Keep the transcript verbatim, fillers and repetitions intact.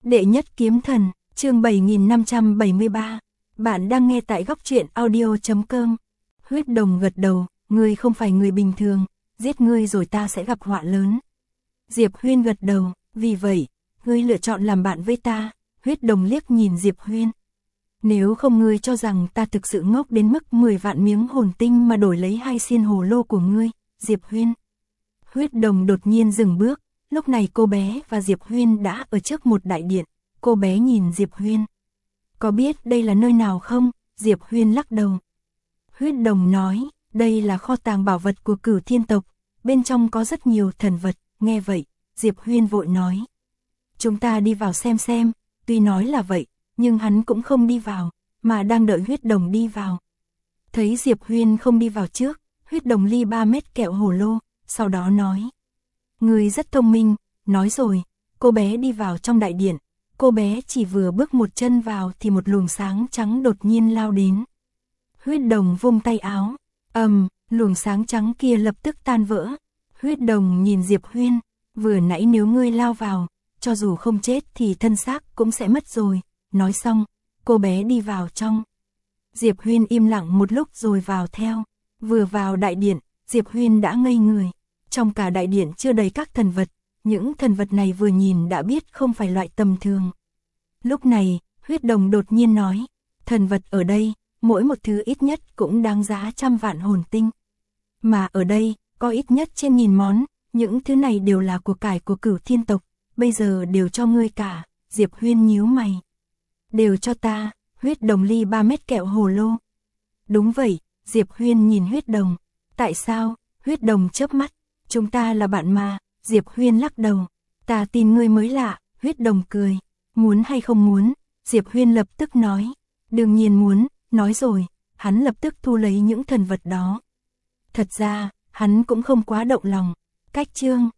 Đệ nhất kiếm thần, chương bảy nghìn năm trăm bảy mươi ba. Bạn đang nghe tại góc truyện audio chấm com. Huyết Đồng gật đầu, ngươi không phải người bình thường, giết ngươi rồi ta sẽ gặp họa lớn. Diệp Huyên gật đầu, vì vậy, ngươi lựa chọn làm bạn với ta. Huyết Đồng liếc nhìn Diệp Huyên. Nếu không ngươi cho rằng ta thực sự ngốc đến mức mười vạn miếng hồn tinh mà đổi lấy hai xiên hồ lô của ngươi, Diệp Huyên. Huyết Đồng đột nhiên dừng bước, lúc này cô bé và Diệp Huyên đã ở trước một đại điện. Cô bé nhìn Diệp Huyên. Có biết đây là nơi nào không? Diệp Huyên lắc đầu. Huyết Đồng nói, đây là kho tàng bảo vật của Cửu Thiên tộc, bên trong có rất nhiều thần vật. Nghe vậy, Diệp Huyên vội nói. Chúng ta đi vào xem xem, tuy nói là vậy, nhưng hắn cũng không đi vào, mà đang đợi Huyết Đồng đi vào. Thấy Diệp Huyên không đi vào trước, Huyết Đồng ly ba mét kẹo hồ lô, sau đó nói. Người rất thông minh, nói rồi, cô bé đi vào trong đại điện. Cô bé chỉ vừa bước một chân vào thì một luồng sáng trắng đột nhiên lao đến. Huyết Đồng vung tay áo, ầm, luồng sáng trắng kia lập tức tan vỡ. Huyết Đồng nhìn Diệp Huyên, vừa nãy nếu ngươi lao vào, cho dù không chết thì thân xác cũng sẽ mất rồi. Nói xong, cô bé đi vào trong. Diệp Huyên im lặng một lúc rồi vào theo. Vừa vào đại điện, Diệp Huyên đã ngây người. Trong cả đại điện chưa đầy các thần vật, những thần vật này vừa nhìn đã biết không phải loại tầm thường. Lúc này, Huyết Đồng đột nhiên nói, thần vật ở đây, mỗi một thứ ít nhất cũng đáng giá trăm vạn hồn tinh. Mà ở đây, có ít nhất trên nghìn món, những thứ này đều là của cải của Cửu Thiên tộc, bây giờ đều cho ngươi cả. Diệp Huyên nhíu mày. Đều cho ta. Huyết Đồng ly ba mét kẹo hồ lô. Đúng vậy, Diệp Huyên nhìn Huyết Đồng. Tại sao? Huyết Đồng chớp mắt. Chúng ta là bạn mà. Diệp Huyên lắc đầu. Ta tin ngươi mới lạ. Huyết Đồng cười. Muốn hay không muốn? Diệp Huyên lập tức nói. Đương nhiên muốn. Nói rồi, hắn lập tức thu lấy những thần vật đó. Thật ra, hắn cũng không quá động lòng. Cách chương